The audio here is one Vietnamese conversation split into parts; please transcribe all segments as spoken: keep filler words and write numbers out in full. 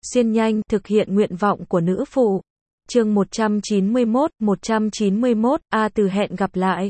xuyên nhanh, thực hiện nguyện vọng của nữ phụ. Chương một trăm chín mươi mốt, một trăm chín mươi mốt, A Từ hẹn gặp lại.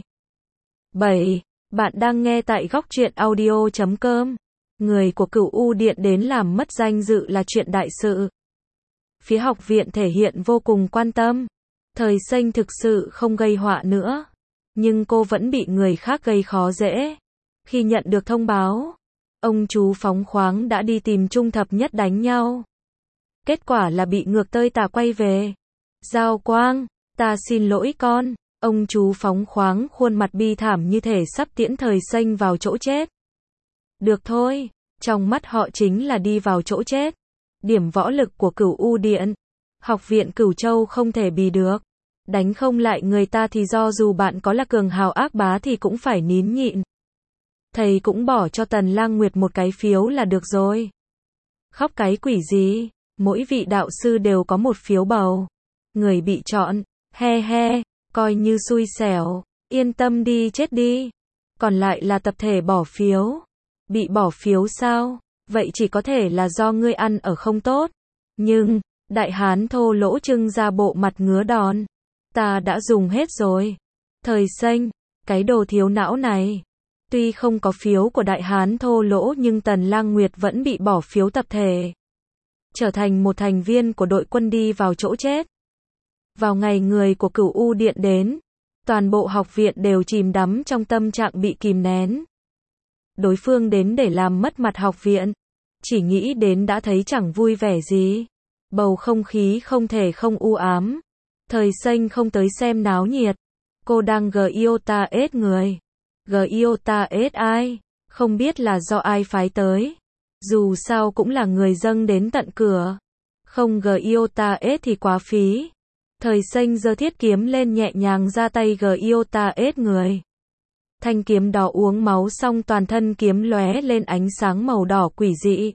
bảy. Bạn đang nghe tại góc truyện audio chấm com. Người của Cửu U Điện đến làm mất danh dự là chuyện đại sự. Phía học viện thể hiện vô cùng quan tâm. Thời Xanh thực sự không gây họa nữa. Nhưng cô vẫn bị người khác gây khó dễ. Khi nhận được thông báo, ông chú phóng khoáng đã đi tìm Trung Thập Nhất đánh nhau. Kết quả là bị ngược tơi tả quay về. Giao Quang, ta xin lỗi con. Ông chú phóng khoáng khuôn mặt bi thảm như thể sắp tiễn Thời Xanh vào chỗ chết. Được thôi, trong mắt họ chính là đi vào chỗ chết. Điểm võ lực của Cửu U Điện, học viện Cửu Châu không thể bì được. Đánh không lại người ta thì do dù bạn có là cường hào ác bá thì cũng phải nín nhịn. Thầy cũng bỏ cho Tần Lang Nguyệt một cái phiếu là được rồi. Khóc cái quỷ gì, mỗi vị đạo sư đều có một phiếu bầu. Người bị chọn, he he, coi như xui xẻo, yên tâm đi chết đi. Còn lại là tập thể bỏ phiếu. Bị bỏ phiếu sao? Vậy chỉ có thể là do ngươi ăn ở không tốt. Nhưng, đại hán thô lỗ trưng ra bộ mặt ngứa đòn. Ta đã dùng hết rồi. Thời Xanh, cái đồ thiếu não này. Tuy không có phiếu của đại hán thô lỗ nhưng Tần Lang Nguyệt vẫn bị bỏ phiếu tập thể. Trở thành một thành viên của đội quân đi vào chỗ chết. Vào ngày người của Cửu U Điện đến, toàn bộ học viện đều chìm đắm trong tâm trạng bị kìm nén. Đối phương đến để làm mất mặt học viện. Chỉ nghĩ đến đã thấy chẳng vui vẻ gì. Bầu không khí không thể không u ám. Thời Xanh không tới xem náo nhiệt. Cô đang giota ết người. giota ết ai? Không biết là do ai phái tới. Dù sao cũng là người dâng đến tận cửa. Không giota ết thì quá phí. Thời Xanh giơ thiết kiếm lên nhẹ nhàng ra tay giota ết người. Thanh kiếm đó uống máu xong toàn thân kiếm lóe lên ánh sáng màu đỏ quỷ dị.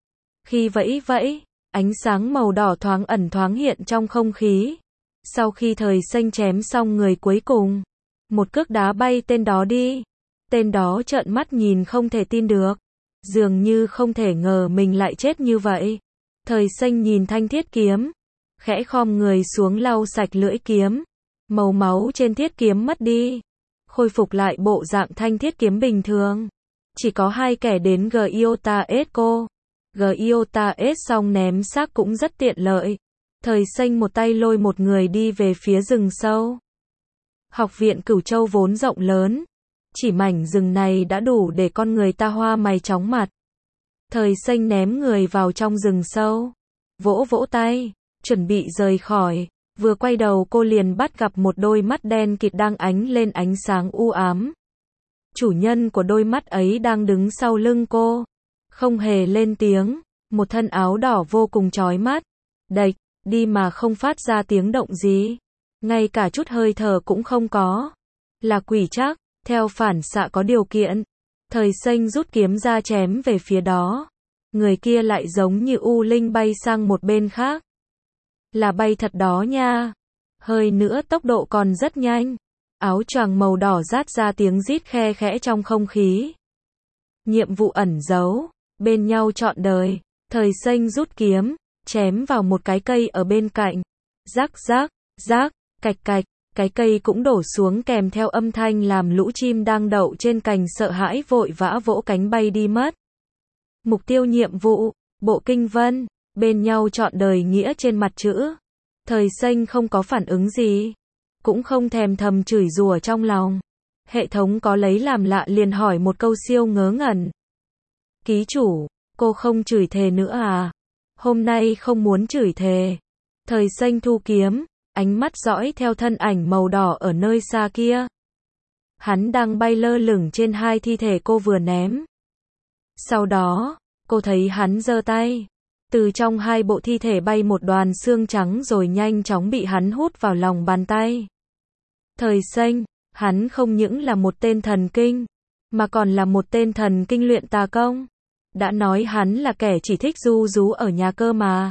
Khi vẫy vẫy, ánh sáng màu đỏ thoáng ẩn thoáng hiện trong không khí. Sau khi Thời Xanh chém xong người cuối cùng, một cước đá bay tên đó đi. Tên đó trợn mắt nhìn không thể tin được. Dường như không thể ngờ mình lại chết như vậy. Thời Xanh nhìn thanh thiết kiếm, khẽ khom người xuống lau sạch lưỡi kiếm. Màu máu trên thiết kiếm mất đi. Khôi phục lại bộ dạng thanh thiết kiếm bình thường. Chỉ có hai kẻ đến giota ết cô. giota ết xong ném xác cũng rất tiện lợi. Thời Xanh một tay lôi một người đi về phía rừng sâu. Học viện Cửu Châu vốn rộng lớn. Chỉ mảnh rừng này đã đủ để con người ta hoa mày chóng mặt. Thời Xanh ném người vào trong rừng sâu. Vỗ vỗ tay, chuẩn bị rời khỏi. Vừa quay đầu cô liền bắt gặp một đôi mắt đen kịt đang ánh lên ánh sáng u ám. Chủ nhân của đôi mắt ấy đang đứng sau lưng cô. Không hề lên tiếng. Một thân áo đỏ vô cùng chói mắt. Đạch, đi mà không phát ra tiếng động gì. Ngay cả chút hơi thở cũng không có. Là quỷ chắc, theo phản xạ có điều kiện. Thời Xanh rút kiếm ra chém về phía đó. Người kia lại giống như u linh bay sang một bên khác. Là bay thật đó nha. Hơi nữa tốc độ còn rất nhanh. Áo choàng màu đỏ rát ra tiếng rít khe khẽ trong không khí. Nhiệm vụ ẩn giấu, bên nhau trọn đời. Thời Xanh rút kiếm, chém vào một cái cây ở bên cạnh. Rắc rắc, rác, cạch cạch, cái cây cũng đổ xuống kèm theo âm thanh làm lũ chim đang đậu trên cành sợ hãi vội vã vỗ cánh bay đi mất. Mục tiêu nhiệm vụ, Bộ Kinh Vân, bên nhau trọn đời nghĩa trên mặt chữ. Thời Xanh không có phản ứng gì, cũng không thèm thầm chửi rủa trong lòng. Hệ thống có lấy làm lạ liền hỏi một câu siêu ngớ ngẩn. Ký chủ, cô không chửi thề nữa à? Hôm nay không muốn chửi thề. Thời Xanh thu kiếm, ánh mắt dõi theo thân ảnh màu đỏ ở nơi xa kia. Hắn đang bay lơ lửng trên hai thi thể cô vừa ném. Sau đó, cô thấy hắn giơ tay. Từ trong hai bộ thi thể bay một đoàn xương trắng rồi nhanh chóng bị hắn hút vào lòng bàn tay. Thời Xanh, hắn không những là một tên thần kinh, mà còn là một tên thần kinh luyện tà công. Đã nói hắn là kẻ chỉ thích ru rú ở nhà cơ mà.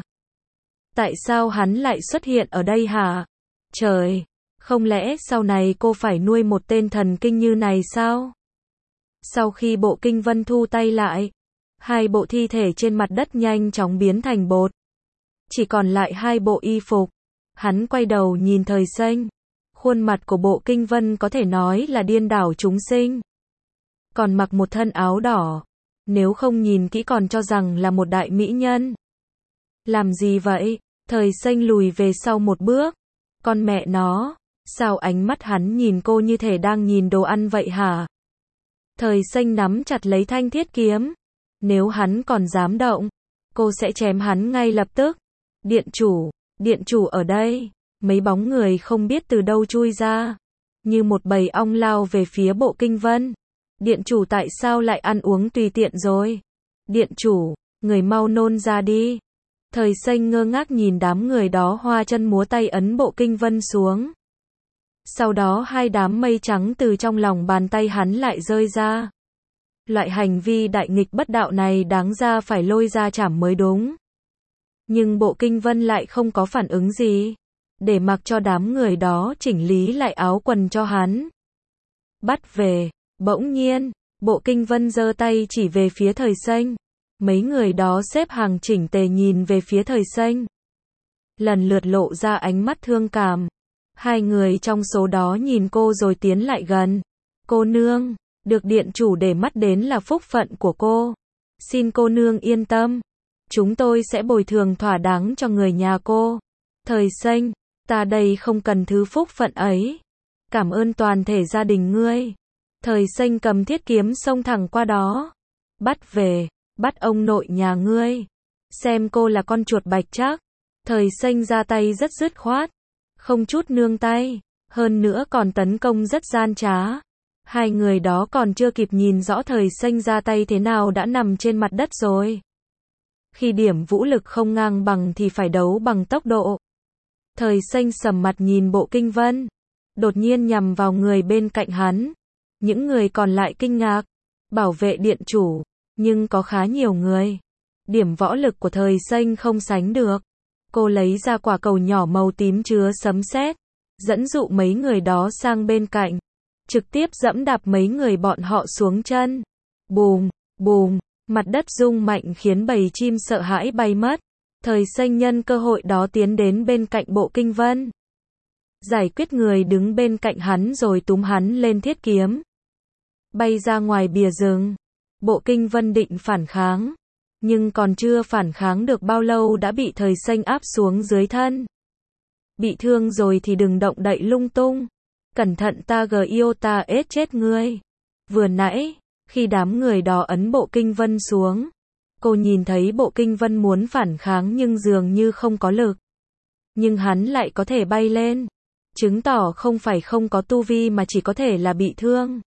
Tại sao hắn lại xuất hiện ở đây hả? Trời, không lẽ sau này cô phải nuôi một tên thần kinh như này sao? Sau khi Bộ Kinh Vân thu tay lại, hai bộ thi thể trên mặt đất nhanh chóng biến thành bột. chỉ còn lại hai bộ y phục. Hắn quay đầu nhìn Thời Xanh. Khuôn mặt của Bộ Kinh Vân có thể nói là điên đảo chúng sinh. Còn mặc một thân áo đỏ. Nếu không nhìn kỹ còn cho rằng là một đại mỹ nhân. Làm gì vậy? Thời Xanh lùi về sau một bước. Con mẹ nó, sao ánh mắt hắn nhìn cô như thể đang nhìn đồ ăn vậy hả? Thời Xanh nắm chặt lấy thanh thiết kiếm. Nếu hắn còn dám động, cô sẽ chém hắn ngay lập tức. Điện chủ, điện chủ ở đây. Mấy bóng người không biết từ đâu chui ra. Như một bầy ong lao về phía Bộ Kinh Vân. Điện chủ tại sao lại ăn uống tùy tiện rồi? Điện chủ, người mau nôn ra đi. Thời Xanh ngơ ngác nhìn đám người đó hoa chân múa tay ấn Bộ Kinh Vân xuống. Sau đó hai đám mây trắng từ trong lòng bàn tay hắn lại rơi ra. Loại hành vi đại nghịch bất đạo này đáng ra phải lôi ra trảm mới đúng. Nhưng Bộ Kinh Vân lại không có phản ứng gì. Để mặc cho đám người đó chỉnh lý lại áo quần cho hắn. Bắt về. Bỗng nhiên, Bộ Kinh Vân giơ tay chỉ về phía Thời Xanh. Mấy người đó xếp hàng chỉnh tề nhìn về phía Thời Xanh. Lần lượt lộ ra ánh mắt thương cảm. Hai người trong số đó nhìn cô rồi tiến lại gần. Cô nương, được điện chủ để mắt đến là phúc phận của cô. Xin cô nương yên tâm. Chúng tôi sẽ bồi thường thỏa đáng cho người nhà cô. Thời Xanh, ta đây không cần thứ phúc phận ấy. Cảm ơn toàn thể gia đình ngươi. Thời Xanh cầm thiết kiếm xông thẳng qua đó. Bắt về, bắt ông nội nhà ngươi. Xem cô là con chuột bạch chắc. Thời Xanh ra tay rất dứt khoát. Không chút nương tay. Hơn nữa còn tấn công rất gian trá. Hai người đó còn chưa kịp nhìn rõ Thời Xanh ra tay thế nào đã nằm trên mặt đất rồi. Khi điểm vũ lực không ngang bằng thì phải đấu bằng tốc độ. Thời Xanh sầm mặt nhìn Bộ Kinh Vân. Đột nhiên nhằm vào người bên cạnh hắn. Những người còn lại kinh ngạc. Bảo vệ điện chủ. Nhưng có khá nhiều người. Điểm võ lực của Thời Xanh không sánh được. Cô lấy ra quả cầu nhỏ màu tím chứa sấm sét. Dẫn dụ mấy người đó sang bên cạnh. Trực tiếp giẫm đạp mấy người bọn họ xuống chân. Bùm, bùm. Mặt đất rung mạnh khiến bầy chim sợ hãi bay mất. Thời Xanh nhân cơ hội đó tiến đến bên cạnh Bộ Kinh Vân. Giải quyết người đứng bên cạnh hắn rồi túm hắn lên thiết kiếm. Bay ra ngoài bìa rừng. Bộ Kinh Vân định phản kháng. Nhưng còn chưa phản kháng được bao lâu đã bị Thời Xanh áp xuống dưới thân. Bị thương rồi thì đừng động đậy lung tung. Cẩn thận ta gờ yêu ta ết chết ngươi. Vừa nãy, khi đám người đó ấn Bộ Kinh Vân xuống, cô nhìn thấy Bộ Kinh Vân muốn phản kháng nhưng dường như không có lực. Nhưng hắn lại có thể bay lên. Chứng tỏ không phải không có tu vi mà chỉ có thể là bị thương.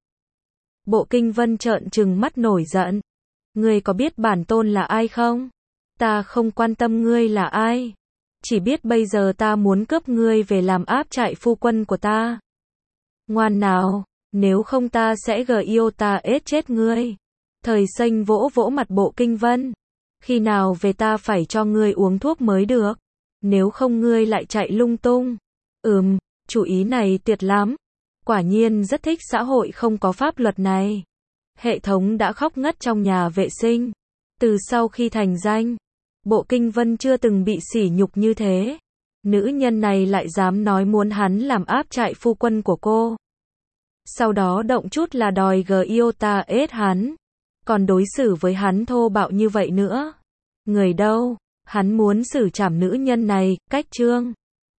Bộ Kinh Vân trợn trừng mắt nổi giận. Ngươi có biết bản tôn là ai không? Ta không quan tâm ngươi là ai. Chỉ biết bây giờ ta muốn cướp ngươi về làm áp trại phu quân của ta. Ngoan nào, nếu không ta sẽ gờ yêu ta ết chết ngươi. Thời Xanh vỗ vỗ mặt Bộ Kinh Vân. Khi nào về ta phải cho ngươi uống thuốc mới được. Nếu không ngươi lại chạy lung tung. Ừm, chủ ý này tuyệt lắm. Quả nhiên rất thích xã hội không có pháp luật này. Hệ thống đã khóc ngất trong nhà vệ sinh. Từ sau khi thành danh, Bộ Kinh Vân chưa từng bị sỉ nhục như thế. Nữ nhân này lại dám nói muốn hắn làm áp trại phu quân của cô. Sau đó động chút là đòi gờ yêu ta ết hắn. Còn đối xử với hắn thô bạo như vậy nữa. Người đâu? Hắn muốn xử trảm nữ nhân này, cách trương.